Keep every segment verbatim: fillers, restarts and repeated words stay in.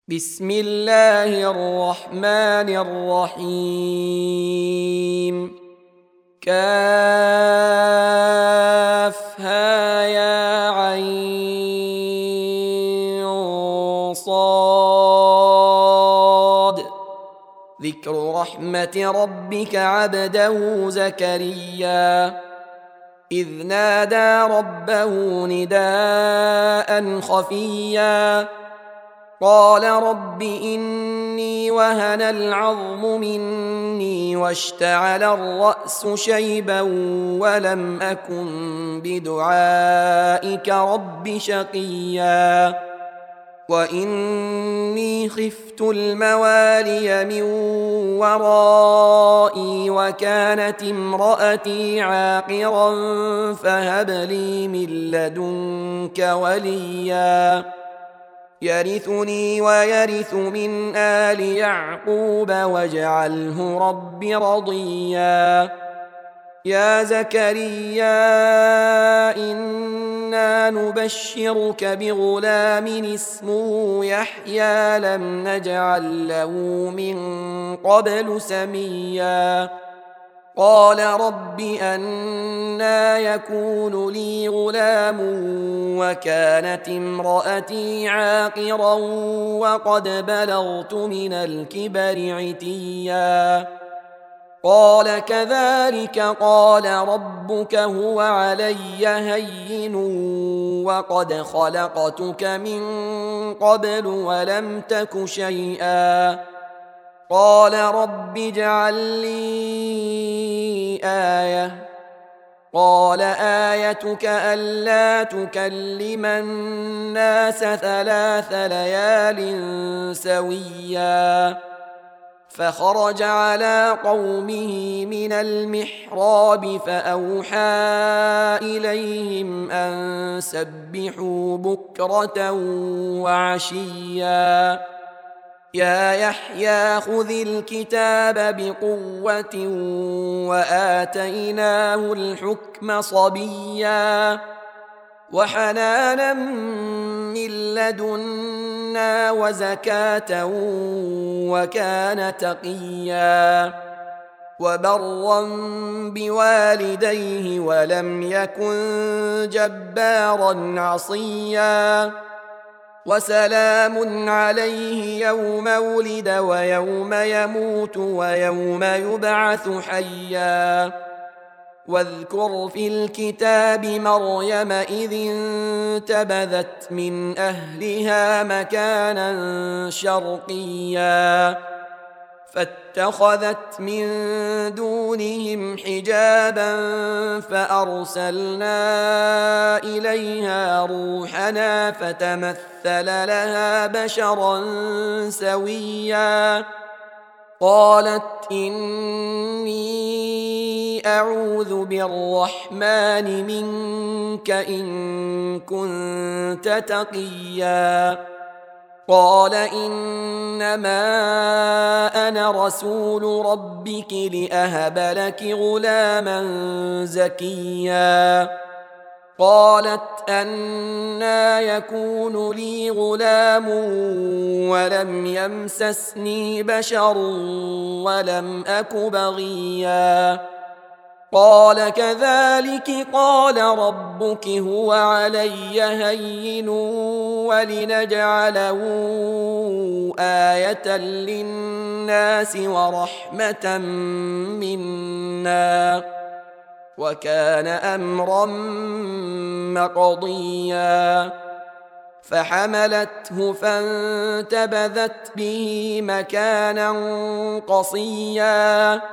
بسم الله الرحمن الرحيم. كافها يا عين صاد. ذكر رحمة ربك عبده زكريا إذ نادى ربه نداء خفيا قال رب إني وهن العظم مني واشتعل الرأس شيبا ولم أكن بدعائك رب شقيا وإني خفت الموالي من ورائي وكانت امرأتي عاقرا فهب لي من لدنك وليا يرثني ويرث من آل يعقوب واجعله رب رضيا. يا زكريا إنا نبشرك بغلام اسمه يحيى لم نجعل له من قبل سميا قال رب أنى يكون لي غلام وكانت امرأتي عاقرا وقد بلغت من الكبر عتيا قال كذلك قال ربك هو علي هين وقد خلقتك من قبل ولم تك شيئا قال رب اجعل لي آية قال آيتك ألا تكلم الناس ثلاث ليال سويا فخرج على قومه من المحراب فأوحى إليهم أن سبحوا بكرة وعشيا يا يحيى خذ الكتاب بقوة وآتيناه الحكم صبيا وحنانا من لدنا وزكاة وكان تقيا وبرا بوالديه ولم يكن جبارا عصيا وسلام عليه يوم ولد ويوم يموت ويوم يبعث حيا واذكر في الكتاب مريم إذ انتبذت من أهلها مكانا شرقيا فاتخذت من دونهم حجابا فأرسلنا إليها روحنا فتمثل لها بشرا سويا قالت إني أعوذ بالرحمن منك إن كنت تقيا قال إنما أنا رسول ربك لأهب لك غلاما زكيا قالت أنى يكون لي غلام ولم يمسسني بشر ولم أك بغيا قال كذلك قال ربك هو علي هين ولنجعله آية للناس ورحمة منا وكان أمرا مقضيا فحملته فانتبذت به مكانا قصيا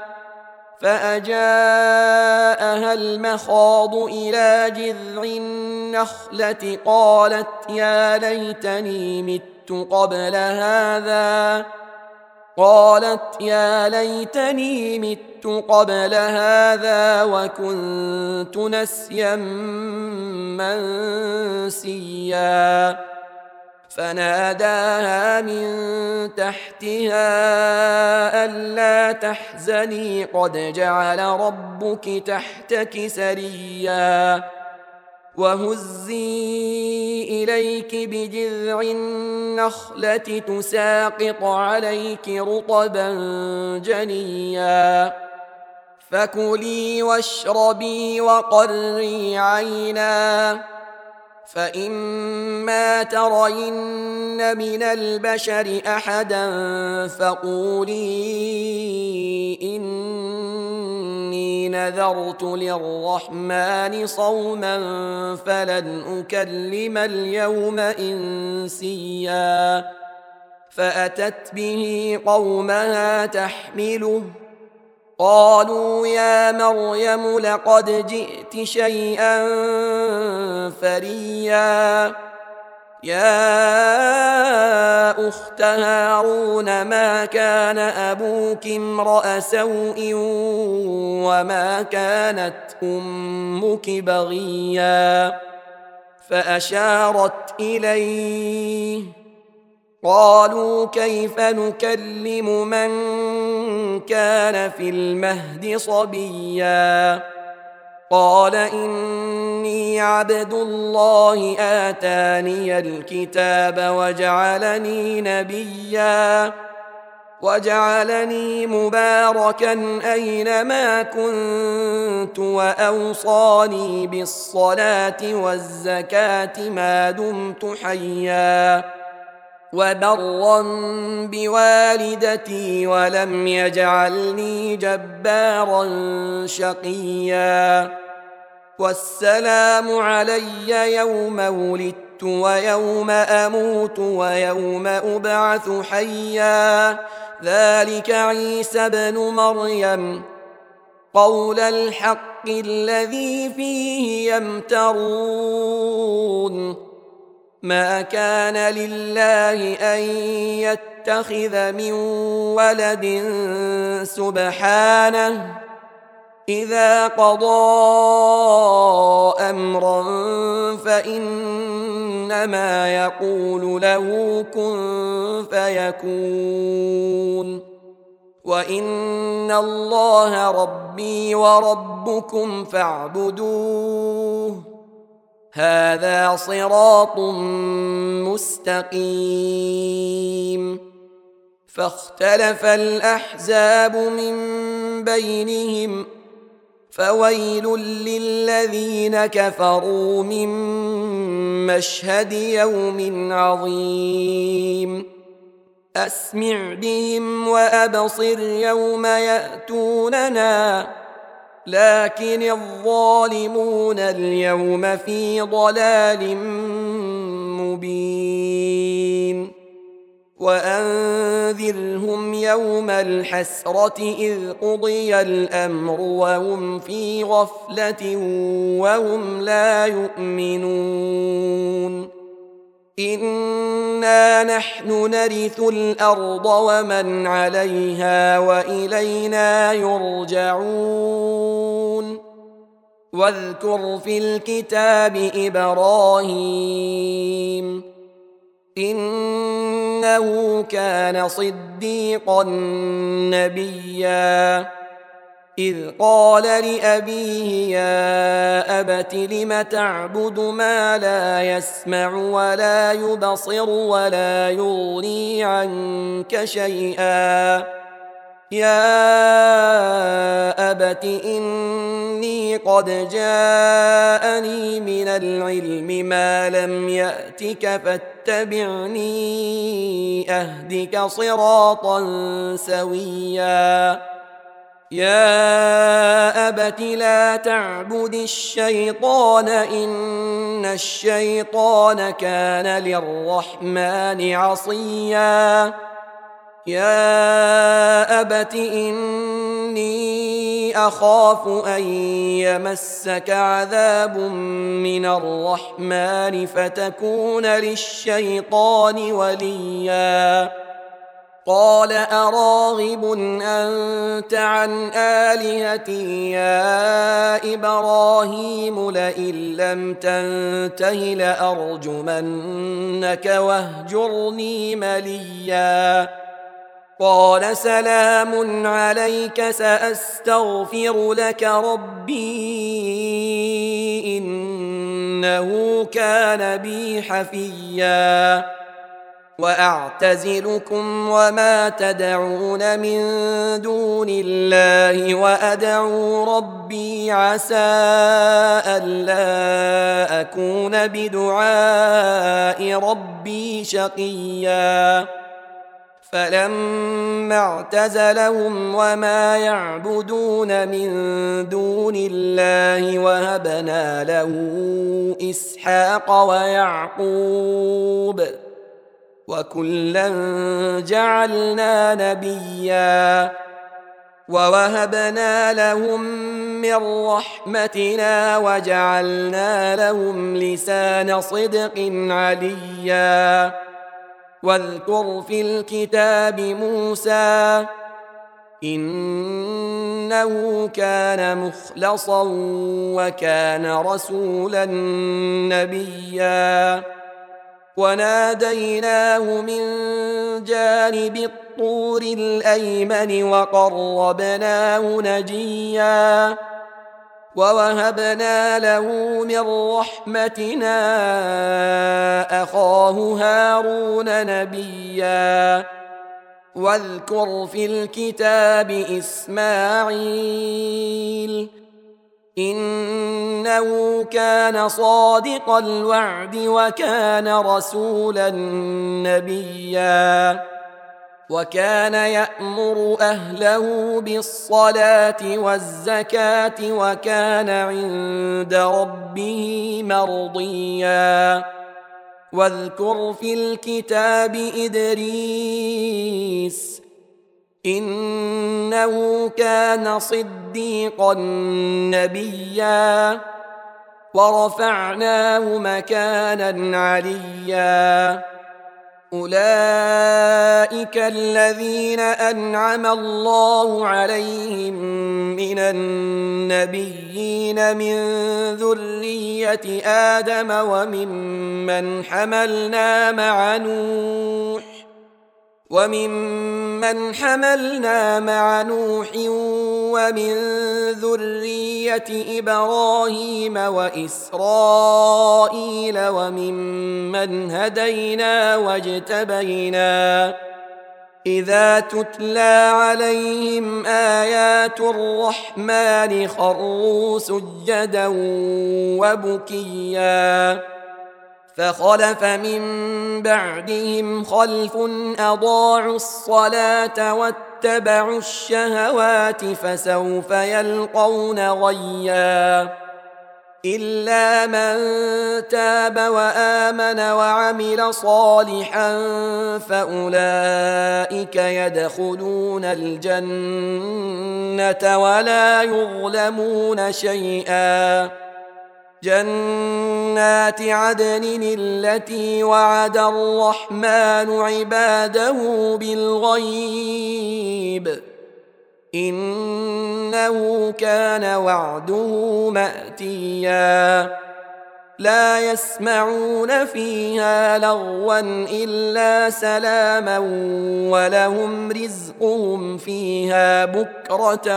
فأجاءها المخاض إلى جذع النخلة قالت يا ليتني مت قبل هذا قالت يا ليتني مت قبل هذا وكنت نسيا منسيا فناداها من تحتها ألا تحزني قد جعل ربك تحتك سريا وهزي إليك بجذع النخلة تساقط عليك رطبا جنيا فكلي واشربي وقري عينا فإما ترين من البشر أحدا فقولي إني نذرت للرحمن صوما فلن أكلم اليوم إنسيا فأتت به قومها تحمله قالوا يا مريم لقد جئت شيئا فريا يا أخت هارون ما كان أبوك امرأ سوء وما كانت أمك بغيا فأشارت إليه قالوا كيف نكلم من كان في المهد صبيا قال إني عبد الله آتاني الكتاب وجعلني نبيا وجعلني مباركا أينما كنت وأوصاني بالصلاة والزكاة ما دمت حيا وبرا بوالدتي ولم يجعلني جبارا شقيا والسلام علي يوم ولدت ويوم أموت ويوم أبعث حيا ذلك عيسى ابن مريم قول الحق الذي فيه يمترون ما كان لله أن يتخذ من ولد سبحانه إذا قضى أمرا فإنما يقول له كن فيكون وإن الله ربي وربكم فاعبدوه هذا صراط مستقيم فاختلف الأحزاب من بينهم فويل للذين كفروا من مشهد يوم عظيم أسمع بهم وأبصر يوم يأتوننا لكن الظالمون اليوم في ضلال مبين وأنذرهم يوم الحسرة إذ قضي الأمر وهم في غفلة وهم لا يؤمنون إنا نحن نرث الأرض ومن عليها وإلينا يرجعون واذكر في الكتاب إبراهيم إنه كان صديقا نبيا إذ قال لأبيه يا أبت لم تعبد ما لا يسمع ولا يبصر ولا يغني عنك شيئا يا أبت إني قد جاءني من العلم ما لم يأتك فاتبعني أهدك صراطا سويا يا أبت لا تعبد الشيطان إن الشيطان كان للرحمن عصيا يا أبت إني أخاف أن يمسك عذاب من الرحمن فتكون للشيطان وليا قال أراغب أنت عن آلهتي يا إبراهيم لئن لم تنته لأرجمنك واهجرني مليا قال سلام عليك سأستغفر لك ربي إنه إنه كان بي حفيا وأعتزلكم وما تدعون من دون الله وأدعو ربي عسى ألا أكون بدعاء ربي شقيا فلما اعتزلهم وما يعبدون من دون الله وهبنا له إسحاق ويعقوب وكلا جعلنا نبيا ووهبنا لهم من رحمتنا وجعلنا لهم لسان صدق عليا واذكر في الكتاب موسى إنه كان مخلصا وكان رسولا نبيا وناديناه من جانب الطور الأيمن وقربناه نجيا ووهبنا له من رحمتنا أخاه هارون نبيا واذكر في الكتاب إسماعيل إنه كان صادق الوعد وكان رسولا نبيا وكان يأمر أهله بالصلاة والزكاة وكان عند ربه مرضيا واذكر في الكتاب إدريس إنه كان صديقا نبيا ورفعناه مكانا عليا أولئك الذين أنعم الله عليهم من النبيين من ذرية آدم وممن حملنا مع نوح وممن حملنا مع نوح ومن ذرية إبراهيم وإسرائيل وممن هدينا واجتبينا إذا تتلى عليهم آيات الرحمن خروا سجدا وبكيا فخلف من بعدهم خلف أضاعوا الصلاة واتبعوا الشهوات فسوف يلقون غيا إلا من تاب وآمن وعمل صالحا فأولئك يدخلون الجنة ولا يظلمون شيئا جنات عدن التي وعد الرحمن عباده بالغيب إنه كان وعده مأتيا لا يسمعون فيها لغوا إلا سلاما ولهم رزقهم فيها بكرة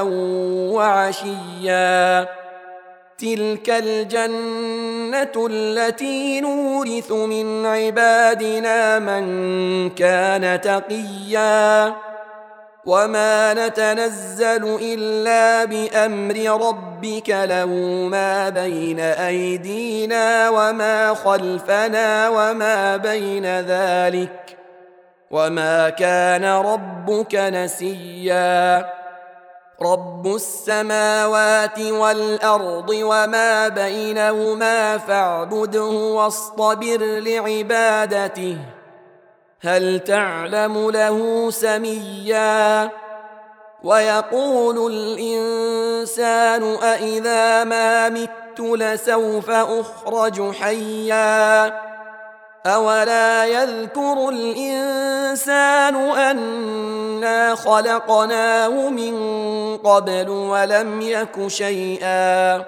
وعشيا تلك الجنة التي نورث من عبادنا من كان تقيا وما نتنزل إلا بأمر ربك له ما بين أيدينا وما خلفنا وما بين ذلك وما كان ربك نسيا رب السماوات والأرض وما بينهما فاعبده واصطبر لعبادته هل تعلم له سميا ويقول الإنسان أإذا ما مت لسوف أخرج حيا أولا يذكر الإنسان أنا خلقناه من قبل ولم يك شيئا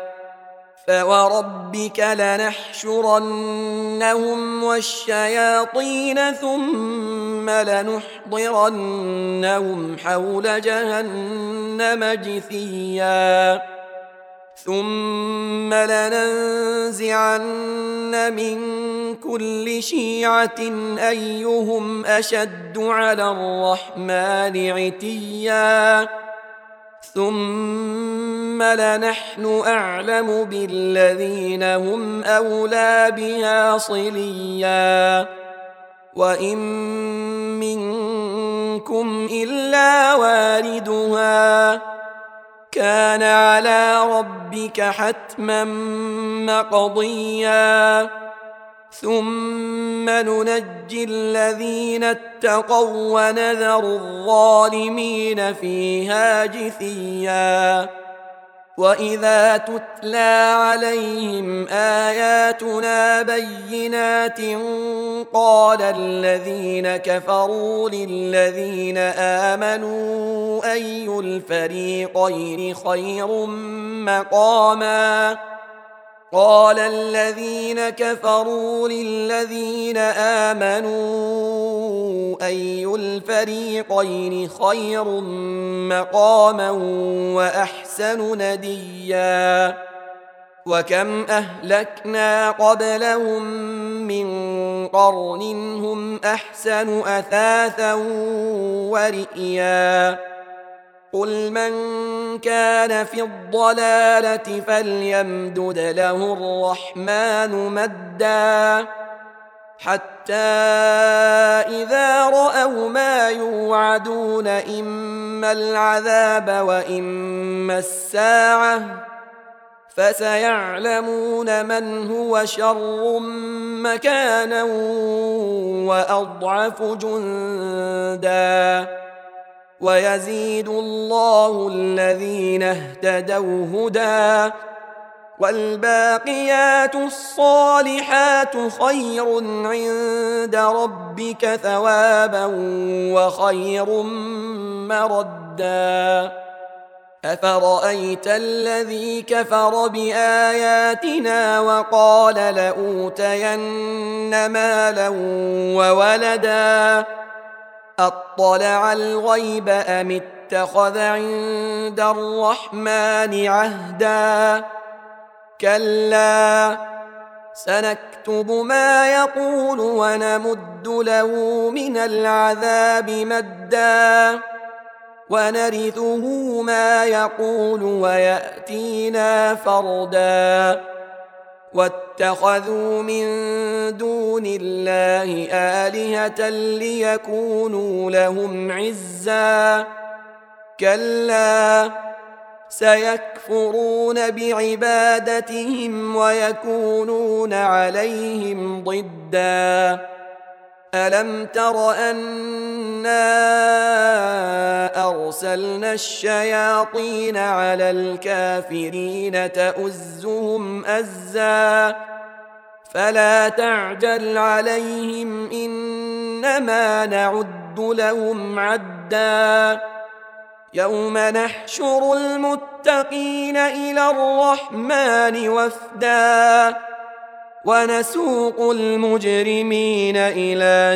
فوربك لنحشرنهم والشياطين ثم لنحضرنهم حول جهنم جثيا ثم لننزعن من كل شيعة أيهم أشد على الرحمن عتيا ثم لنحن أعلم بالذين هم أولى بها صليا وإن منكم إلا واردها كان على ربك حتما مقضيا ثم ننجي الذين اتقوا ونذر الظالمين فيها جثيا وإذا تتلى عليهم آياتنا بينات قال الذين كفروا للذين آمنوا أي الفريقين خير مقاما قال الذين كفروا للذين آمنوا أي الفريقين خير مقاما وأحسن نديا وكم أهلكنا قبلهم من قرن هم أحسن أثاثا ورئيا قل من كان في الضلالة فليمدد له الرحمن مدا حتى إذا رأوا ما يوعدون إما العذاب وإما الساعة فسيعلمون من هو شر مكانا وأضعف جندا ويزيد الله الذين اهتدوا هدى والباقيات الصالحات خير عند ربك ثوابا وخير مردا أفرأيت الذي كفر بآياتنا وقال لأوتين مالا وولدا أطلع الغيب أم اتخذ عند الرحمن عهدا كلا سنكتب ما يقول ونمد له من العذاب مدا ونرثه ما يقول ويأتينا فردا واتخذوا من دون الله آلهة ليكونوا لهم عزا كلا سيكفرون بعبادتهم ويكونون عليهم ضدا ألم تر أنا أرسلنا الشياطين على الكافرين تؤزهم أزا فلا تعجل عليهم إنما نعد لهم عدا يوم نحشر المتقين إلى الرحمن وفدا ونسوق المجرمين إلى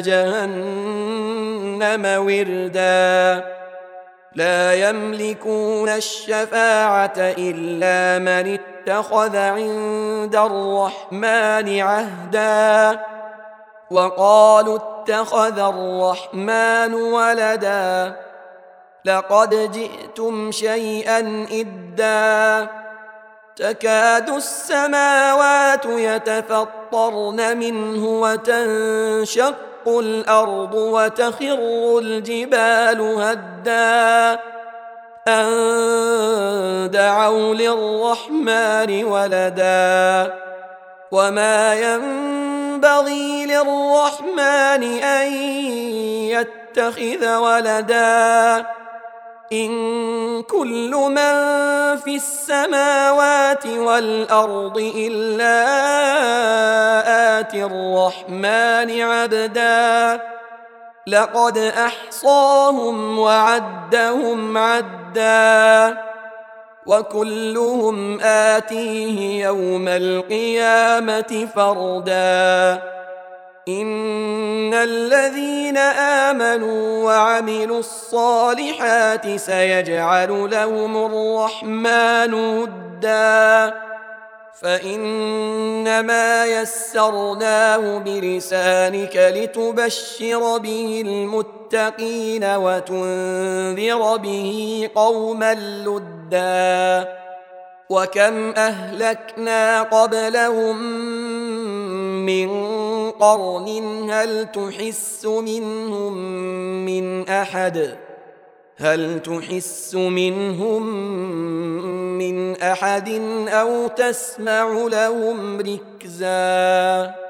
جهنم وردا لا يملكون الشفاعة إلا من اتخذ عند الرحمن عهدا وقالوا اتخذ الرحمن ولدا لقد جئتم شيئا إدا تكاد السماوات يتفطرن منه وتنشق الأرض وتخر الجبال هدا أن دعوا للرحمن ولدا وما ينبغي للرحمن أن يتخذ ولدا إن كل من في السماوات والأرض إلا آتي الرحمن عبدا لقد أحصاهم وعدهم عدا وكلهم آتيه يوم القيامة فردا إن الذين آمنوا وعملوا الصالحات سيجعل لهم الرحمن وداً فإنما يسرناه بلسانك لتبشر به المتقين وتنذر به قوما لدا وكم أهلكنا قبلهم من قرن هل تحس منهم من أحد هل تحس منهم من أحد أو تسمع لهم ركزا